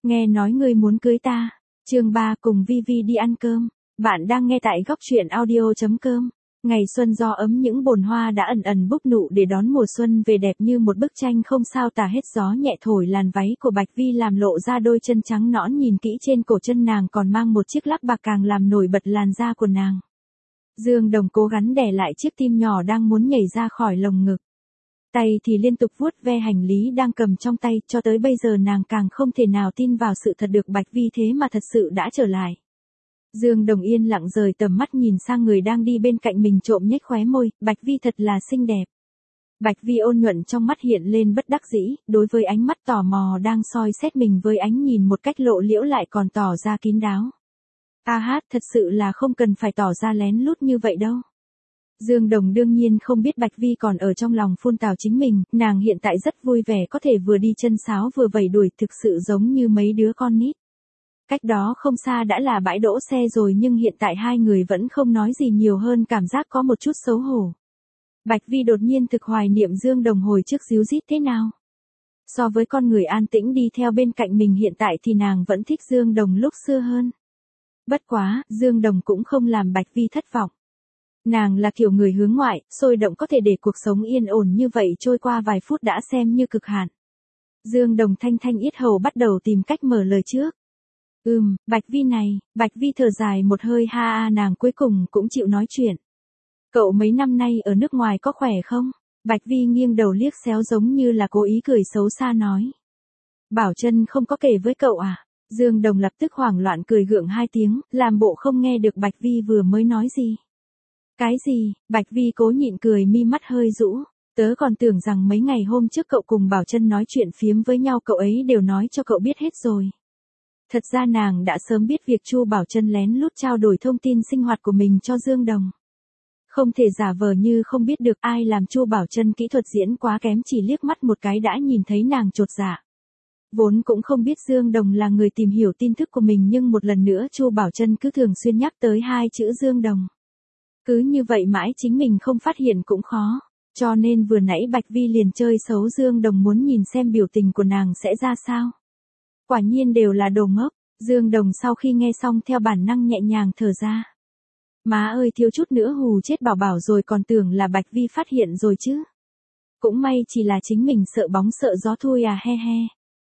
Nghe nói ngươi muốn cưới ta. Chương 3 cùng Vivi đi ăn cơm. Bạn đang nghe tại góc truyện audio.com. Ngày xuân gió ấm những bồn hoa đã ẩn ẩn bốc nụ để đón mùa xuân về đẹp như một bức tranh không sao tả hết, gió nhẹ thổi làn váy của Bạch Vi làm lộ ra đôi chân trắng nõn, nhìn kỹ trên cổ chân nàng còn mang một chiếc lắc bạc càng làm nổi bật làn da của nàng. Dương Đồng cố gắng đè lại chiếc tim nhỏ đang muốn nhảy ra khỏi lồng ngực. Tay thì liên tục vuốt ve hành lý đang cầm trong tay, cho tới bây giờ nàng càng không thể nào tin vào sự thật được Bạch Vi thế mà thật sự đã trở lại. Dương Đồng yên lặng rời tầm mắt nhìn sang người đang đi bên cạnh mình, trộm nhếch khóe môi, Bạch Vi thật là xinh đẹp. Bạch Vi ôn nhuận trong mắt hiện lên bất đắc dĩ, đối với ánh mắt tò mò đang soi xét mình với ánh nhìn một cách lộ liễu lại còn tỏ ra kín đáo. Thật sự là không cần phải tỏ ra lén lút như vậy đâu. Dương Đồng đương nhiên không biết Bạch Vi còn ở trong lòng phun tào chính mình, nàng hiện tại rất vui vẻ có thể vừa đi chân sáo vừa vẩy đuổi, thực sự giống như mấy đứa con nít. Cách đó không xa đã là bãi đỗ xe rồi, nhưng hiện tại hai người vẫn không nói gì nhiều hơn cảm giác có một chút xấu hổ. Bạch Vi đột nhiên thực hoài niệm Dương Đồng hồi trước díu dít thế nào. So với con người an tĩnh đi theo bên cạnh mình hiện tại thì nàng vẫn thích Dương Đồng lúc xưa hơn. Bất quá, Dương Đồng cũng không làm Bạch Vi thất vọng. Nàng là kiểu người hướng ngoại, sôi động, có thể để cuộc sống yên ổn như vậy trôi qua vài phút đã xem như cực hạn. Dương Đồng thanh thanh yết hầu bắt đầu tìm cách mở lời trước. Bạch Vi này, Bạch Vi thở dài một hơi, nàng cuối cùng cũng chịu nói chuyện. Cậu mấy năm nay ở nước ngoài có khỏe không? Bạch Vi nghiêng đầu liếc xéo giống như là cố ý cười xấu xa nói. Bảo Trân không có kể với cậu à? Dương Đồng lập tức hoảng loạn cười gượng hai tiếng, làm bộ không nghe được Bạch Vi vừa mới nói gì. Cái gì? Bạch Vi cố nhịn cười, mi mắt hơi rũ. Tớ còn tưởng rằng mấy ngày hôm trước cậu cùng Bảo Trân nói chuyện phiếm với nhau cậu ấy đều nói cho cậu biết hết rồi. Thật ra nàng đã sớm biết việc Chu Bảo Trân lén lút trao đổi thông tin sinh hoạt của mình cho Dương Đồng. Không thể giả vờ như không biết được, ai làm Chu Bảo Trân kỹ thuật diễn quá kém, chỉ liếc mắt một cái đã nhìn thấy nàng chột dạ. Vốn cũng không biết Dương Đồng là người tìm hiểu tin tức của mình, nhưng một lần nữa Chu Bảo Trân cứ thường xuyên nhắc tới hai chữ Dương Đồng. Cứ như vậy mãi chính mình không phát hiện cũng khó, cho nên vừa nãy Bạch Vi liền chơi xấu Dương Đồng, muốn nhìn xem biểu tình của nàng sẽ ra sao. Quả nhiên đều là đồ ngốc. Dương Đồng sau khi nghe xong theo bản năng nhẹ nhàng thở ra. Má ơi, thiếu chút nữa hù chết Bảo Bảo rồi, còn tưởng là Bạch Vi phát hiện rồi chứ. Cũng may chỉ là chính mình sợ bóng sợ gió thôi à, he he.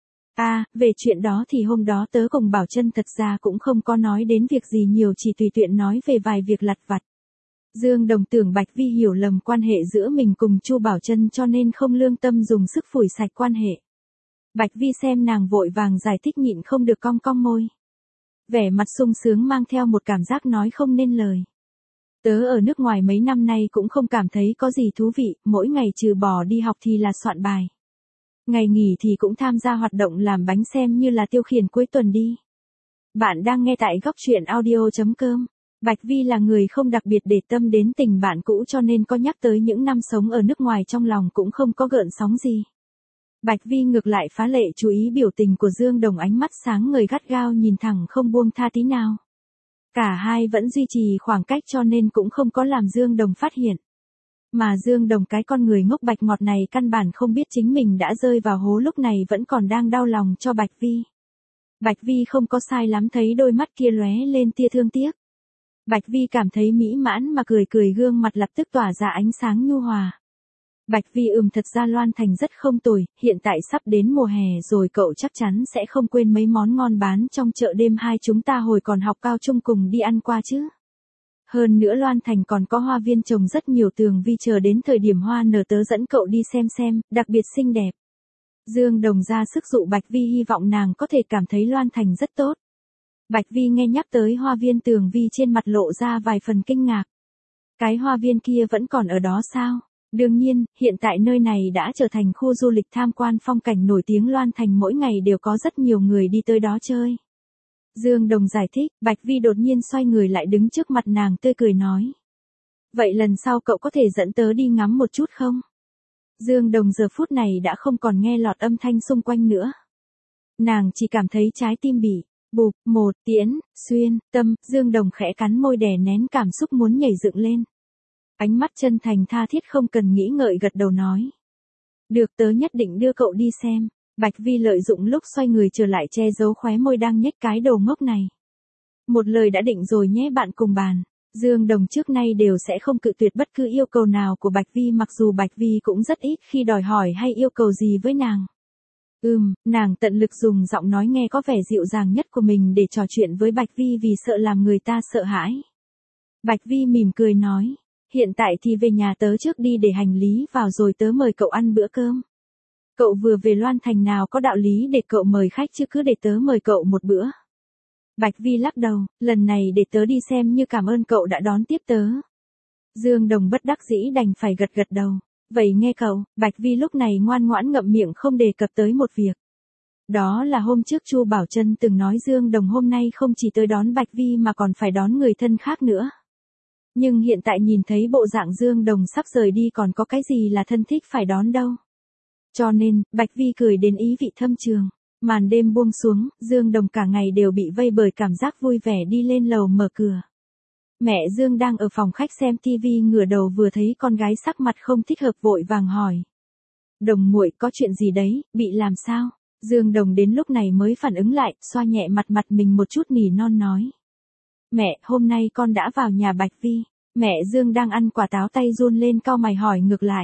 Về chuyện đó thì hôm đó tớ cùng Bảo Trân thật ra cũng không có nói đến việc gì nhiều, chỉ tùy tiện nói về vài việc lặt vặt. Dương Đồng tưởng Bạch Vi hiểu lầm quan hệ giữa mình cùng Chu Bảo Trân cho nên không lương tâm dùng sức phủi sạch quan hệ. Bạch Vi xem nàng vội vàng giải thích nhịn không được cong cong môi. Vẻ mặt sung sướng mang theo một cảm giác nói không nên lời. Tớ ở nước ngoài mấy năm nay cũng không cảm thấy có gì thú vị, mỗi ngày trừ bỏ đi học thì là soạn bài. Ngày nghỉ thì cũng tham gia hoạt động làm bánh, xem như là tiêu khiển cuối tuần đi. Bạn đang nghe tại góc truyện audio.com. Bạch Vi là người không đặc biệt để tâm đến tình bạn cũ, cho nên có nhắc tới những năm sống ở nước ngoài trong lòng cũng không có gợn sóng gì. Bạch Vi ngược lại phá lệ chú ý biểu tình của Dương Đồng, ánh mắt sáng ngời gắt gao nhìn thẳng không buông tha tí nào. Cả hai vẫn duy trì khoảng cách cho nên cũng không có làm Dương Đồng phát hiện. Mà Dương Đồng, cái con người ngốc bạch ngọt này, căn bản không biết chính mình đã rơi vào hố, lúc này vẫn còn đang đau lòng cho Bạch Vi. Bạch Vi không có sai lắm, thấy đôi mắt kia lóe lên tia thương tiếc. Bạch Vi cảm thấy mỹ mãn mà cười cười, gương mặt lập tức tỏa ra ánh sáng nhu hòa. Bạch Vi thật ra Loan Thành rất không tồi, hiện tại sắp đến mùa hè rồi, cậu chắc chắn sẽ không quên mấy món ngon bán trong chợ đêm hai chúng ta hồi còn học cao trung cùng đi ăn qua chứ. Hơn nữa Loan Thành còn có hoa viên trồng rất nhiều tường vi, chờ đến thời điểm hoa nở tớ dẫn cậu đi xem, đặc biệt xinh đẹp. Dương Đồng ra sức dụ Bạch Vi, hy vọng nàng có thể cảm thấy Loan Thành rất tốt. Bạch Vi nghe nhắc tới hoa viên tường vi, trên mặt lộ ra vài phần kinh ngạc. Cái hoa viên kia vẫn còn ở đó sao? Đương nhiên, hiện tại nơi này đã trở thành khu du lịch tham quan phong cảnh nổi tiếng Loan Thành, mỗi ngày đều có rất nhiều người đi tới đó chơi. Dương Đồng giải thích, Bạch Vi đột nhiên xoay người lại đứng trước mặt nàng tươi cười nói. Vậy lần sau cậu có thể dẫn tớ đi ngắm một chút không? Dương Đồng giờ phút này đã không còn nghe lọt âm thanh xung quanh nữa. Nàng chỉ cảm thấy trái tim bị bụp một tiễn xuyên tâm. Dương Đồng khẽ cắn môi đè nén cảm xúc muốn nhảy dựng lên. Ánh mắt chân thành tha thiết không cần nghĩ ngợi gật đầu nói. Được, tớ nhất định đưa cậu đi xem. Bạch Vi lợi dụng lúc xoay người trở lại che giấu khóe môi đang nhếch cái đầu ngốc này. Một lời đã định rồi nhé bạn cùng bàn. Dương Đồng trước nay đều sẽ không cự tuyệt bất cứ yêu cầu nào của Bạch Vi, mặc dù Bạch Vi cũng rất ít khi đòi hỏi hay yêu cầu gì với nàng. Nàng tận lực dùng giọng nói nghe có vẻ dịu dàng nhất của mình để trò chuyện với Bạch Vi vì sợ làm người ta sợ hãi. Bạch Vi mỉm cười nói, hiện tại thì về nhà tớ trước đi để hành lý vào rồi tớ mời cậu ăn bữa cơm. Cậu vừa về Loan Thành nào có đạo lý để cậu mời khách chứ cứ để tớ mời cậu một bữa. Bạch Vi lắc đầu, lần này để tớ đi xem như cảm ơn cậu đã đón tiếp tớ. Dương Đồng bất đắc dĩ đành phải gật gật đầu. Vậy nghe cậu, Bạch Vi lúc này ngoan ngoãn ngậm miệng không đề cập tới một việc. Đó là hôm trước Chu Bảo Trân từng nói Dương Đồng hôm nay không chỉ tới đón Bạch Vi mà còn phải đón người thân khác nữa. Nhưng hiện tại nhìn thấy bộ dạng Dương Đồng sắp rời đi còn có cái gì là thân thích phải đón đâu. Cho nên, Bạch Vi cười đến ý vị thâm trường. Màn đêm buông xuống, Dương Đồng cả ngày đều bị vây bởi cảm giác vui vẻ đi lên lầu mở cửa. Mẹ Dương đang ở phòng khách xem tivi ngửa đầu vừa thấy con gái sắc mặt không thích hợp vội vàng hỏi. Đồng muội có chuyện gì đấy, bị làm sao? Dương Đồng đến lúc này mới phản ứng lại, xoa nhẹ mặt mình một chút nỉ non nói. Mẹ, hôm nay con đã vào nhà Bạch Vi. Mẹ Dương đang ăn quả táo tay run lên cau mày hỏi ngược lại.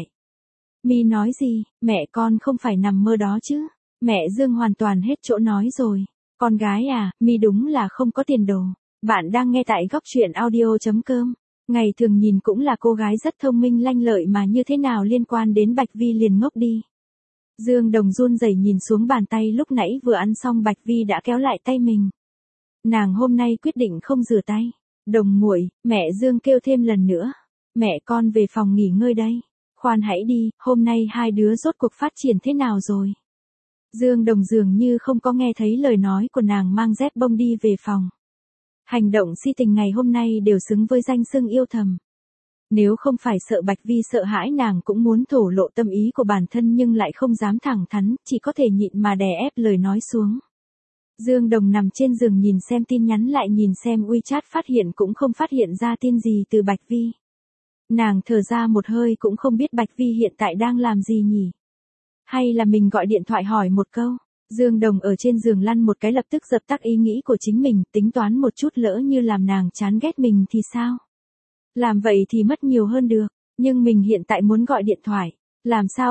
Mi nói gì, mẹ con không phải nằm mơ đó chứ? Mẹ Dương hoàn toàn hết chỗ nói rồi. Con gái à, Mi đúng là không có tiền đồ. Bạn đang nghe tại góc truyện audio.com. Ngày thường nhìn cũng là cô gái rất thông minh lanh lợi mà như thế nào liên quan đến Bạch Vi liền ngốc đi. Dương Đồng run rẩy nhìn xuống bàn tay lúc nãy vừa ăn xong Bạch Vi đã kéo lại tay mình. Nàng hôm nay quyết định không rửa tay. Đồng muội, mẹ Dương kêu thêm lần nữa. Mẹ con về phòng nghỉ ngơi đây. Khoan hãy đi, hôm nay hai đứa rốt cuộc phát triển thế nào rồi? Dương Đồng dường như không có nghe thấy lời nói của nàng mang dép bông đi về phòng. Hành động si tình ngày hôm nay đều xứng với danh xưng yêu thầm. Nếu không phải sợ Bạch Vi sợ hãi nàng cũng muốn thổ lộ tâm ý của bản thân nhưng lại không dám thẳng thắn, chỉ có thể nhịn mà đè ép lời nói xuống. Dương Đồng nằm trên giường nhìn xem tin nhắn lại nhìn xem WeChat phát hiện cũng không phát hiện ra tin gì từ Bạch Vi. Nàng thở ra một hơi cũng không biết Bạch Vi hiện tại đang làm gì nhỉ. Hay là mình gọi điện thoại hỏi một câu. Dương Đồng ở trên giường lăn một cái lập tức dập tắt ý nghĩ của chính mình, tính toán một chút lỡ như làm nàng chán ghét mình thì sao? Làm vậy thì mất nhiều hơn được, nhưng mình hiện tại muốn gọi điện thoại. Làm sao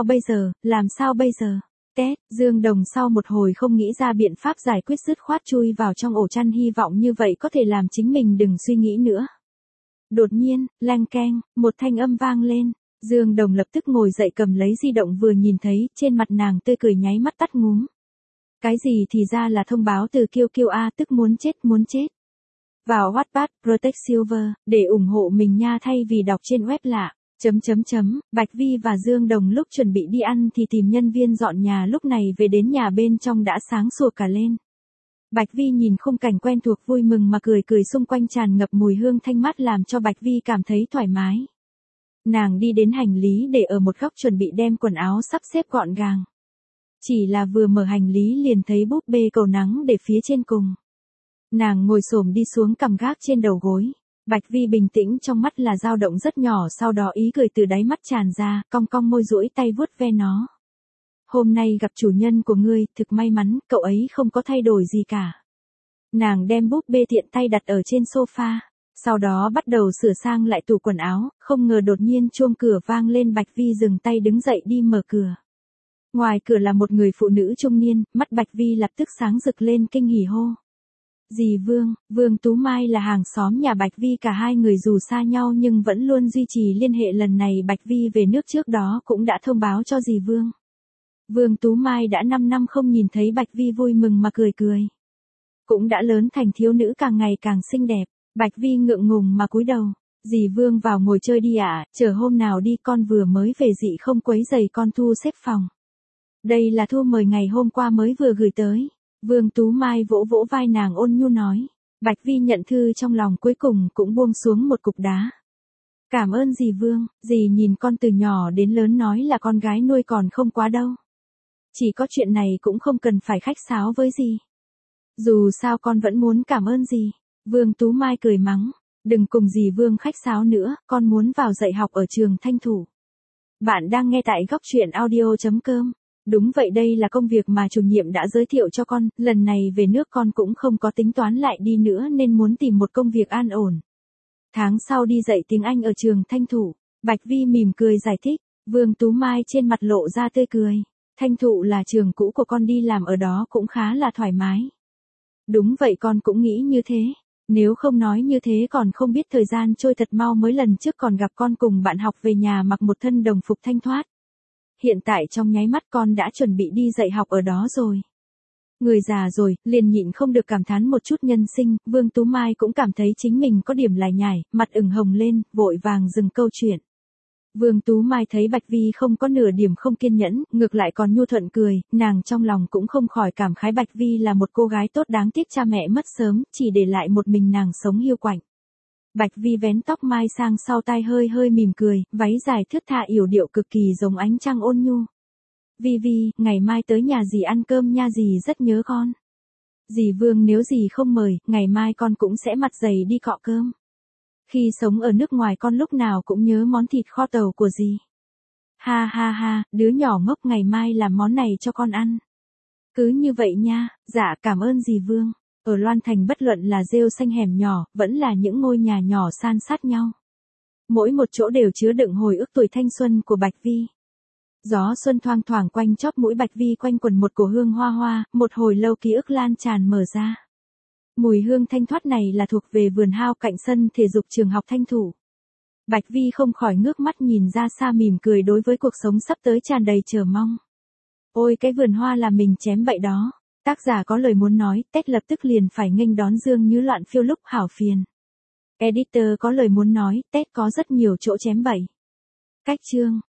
bây giờ? Tét, Dương Đồng sau một hồi không nghĩ ra biện pháp giải quyết dứt khoát chui vào trong ổ chăn hy vọng như vậy có thể làm chính mình đừng suy nghĩ nữa. Đột nhiên, leng keng, một thanh âm vang lên. Dương Đồng lập tức ngồi dậy cầm lấy di động vừa nhìn thấy, trên mặt nàng tươi cười nháy mắt tắt ngúm. Cái gì thì ra là thông báo từ Kiêu Kiêu A tức muốn chết. Vào Wattpad, Protect Silver, để ủng hộ mình nha thay vì đọc trên web lạ. Bạch Vi và Dương Đồng lúc chuẩn bị đi ăn thì tìm nhân viên dọn nhà lúc này về đến nhà bên trong đã sáng sủa cả lên. Bạch Vi nhìn khung cảnh quen thuộc vui mừng mà cười xung quanh tràn ngập mùi hương thanh mát làm cho Bạch Vi cảm thấy thoải mái. Nàng đi đến hành lý để ở một góc chuẩn bị đem quần áo sắp xếp gọn gàng. Chỉ là vừa mở hành lý liền thấy búp bê cầu nắng để phía trên cùng. Nàng ngồi xổm đi xuống cầm gác trên đầu gối. Bạch Vi bình tĩnh trong mắt là dao động rất nhỏ sau đó ý cười từ đáy mắt tràn ra, cong cong môi duỗi tay vuốt ve nó. Hôm nay gặp chủ nhân của ngươi, thực may mắn, cậu ấy không có thay đổi gì cả. Nàng đem búp bê tiện tay đặt ở trên sofa, sau đó bắt đầu sửa sang lại tủ quần áo, không ngờ đột nhiên chuông cửa vang lên Bạch Vi dừng tay đứng dậy đi mở cửa. Ngoài cửa là một người phụ nữ trung niên, mắt Bạch Vi lập tức sáng rực lên kinh hỉ hô. Dì Vương Tú Mai là hàng xóm nhà Bạch Vi cả hai người dù xa nhau nhưng vẫn luôn duy trì liên hệ lần này Bạch Vi về nước trước đó cũng đã thông báo cho dì Vương. Vương Tú Mai đã 5 năm không nhìn thấy Bạch Vi vui mừng mà cười. Cũng đã lớn thành thiếu nữ càng ngày càng xinh đẹp, Bạch Vi ngượng ngùng mà cúi đầu. Dì Vương vào ngồi chơi đi ạ, chờ hôm nào đi con vừa mới về dị không quấy giày con thu xếp phòng. Đây là thư mời ngày hôm qua mới vừa gửi tới. Vương Tú Mai vỗ vai nàng ôn nhu nói. Bạch Vi nhận thư trong lòng cuối cùng cũng buông xuống một cục đá. Cảm ơn dì Vương, dì nhìn con từ nhỏ đến lớn nói là con gái nuôi còn không quá đâu. Chỉ có chuyện này cũng không cần phải khách sáo với dì. Dù sao con vẫn muốn cảm ơn dì. Vương Tú Mai cười mắng. Đừng cùng dì Vương khách sáo nữa, con muốn vào dạy học ở trường Thanh Thủ. Bạn đang nghe tại góc truyện audio.com. Đúng vậy, đây là công việc mà chủ nhiệm đã giới thiệu cho con, lần này về nước con cũng không có tính toán lại đi nữa nên muốn tìm một công việc an ổn. Tháng sau đi dạy tiếng Anh ở trường Thanh Thụ. Bạch Vi mỉm cười giải thích, Vương Tú Mai trên mặt lộ ra tươi cười. Thanh Thụ là trường cũ của con, đi làm ở đó cũng khá là thoải mái. Đúng vậy, con cũng nghĩ như thế. Nếu không nói như thế còn không biết thời gian trôi thật mau, mới lần trước còn gặp con cùng bạn học về nhà mặc một thân đồng phục thanh thoát. Hiện tại trong nháy mắt con đã chuẩn bị đi dạy học ở đó rồi. Người già rồi, liền nhịn không được cảm thán một chút nhân sinh, Vương Tú Mai cũng cảm thấy chính mình có điểm lải nhải, mặt ửng hồng lên, vội vàng dừng câu chuyện. Vương Tú Mai thấy Bạch Vi không có nửa điểm không kiên nhẫn, ngược lại còn nhu thuận cười, nàng trong lòng cũng không khỏi cảm khái Bạch Vi là một cô gái tốt, đáng tiếc cha mẹ mất sớm, chỉ để lại một mình nàng sống hiu quạnh. Bạch Vi vén tóc mai sang sau tai, hơi hơi mỉm cười, váy dài thướt tha yểu điệu cực kỳ giống ánh trăng ôn nhu. Vi Vi, ngày mai tới nhà dì ăn cơm nha, dì rất nhớ con. Dì Vương nếu dì không mời, ngày mai con cũng sẽ mặt dày đi cọ cơm. Khi sống ở nước ngoài con lúc nào cũng nhớ món thịt kho tàu của dì. Ha ha ha, đứa nhỏ ngốc, ngày mai làm món này cho con ăn. Cứ như vậy nha, dạ cảm ơn dì Vương. Ở Loan Thành bất luận là rêu xanh hẻm nhỏ, vẫn là những ngôi nhà nhỏ san sát nhau. Mỗi một chỗ đều chứa đựng hồi ức tuổi thanh xuân của Bạch Vi. Gió xuân thoang thoảng quanh chóp mũi Bạch Vi, quanh quẩn một cổ hương hoa hoa, một hồi lâu ký ức lan tràn mở ra. Mùi hương thanh thoát này là thuộc về vườn hao cạnh sân thể dục trường học Thanh Thụ. Bạch Vi không khỏi ngước mắt nhìn ra xa, mỉm cười, đối với cuộc sống sắp tới tràn đầy chờ mong. Ôi cái vườn hoa là mình chém bậy đó. Tác giả có lời muốn nói, Tết lập tức liền phải nghênh đón Dương Như loạn phiêu lúc hảo phiền. Editor có lời muốn nói, Tết có rất nhiều chỗ chém bậy. Cách chương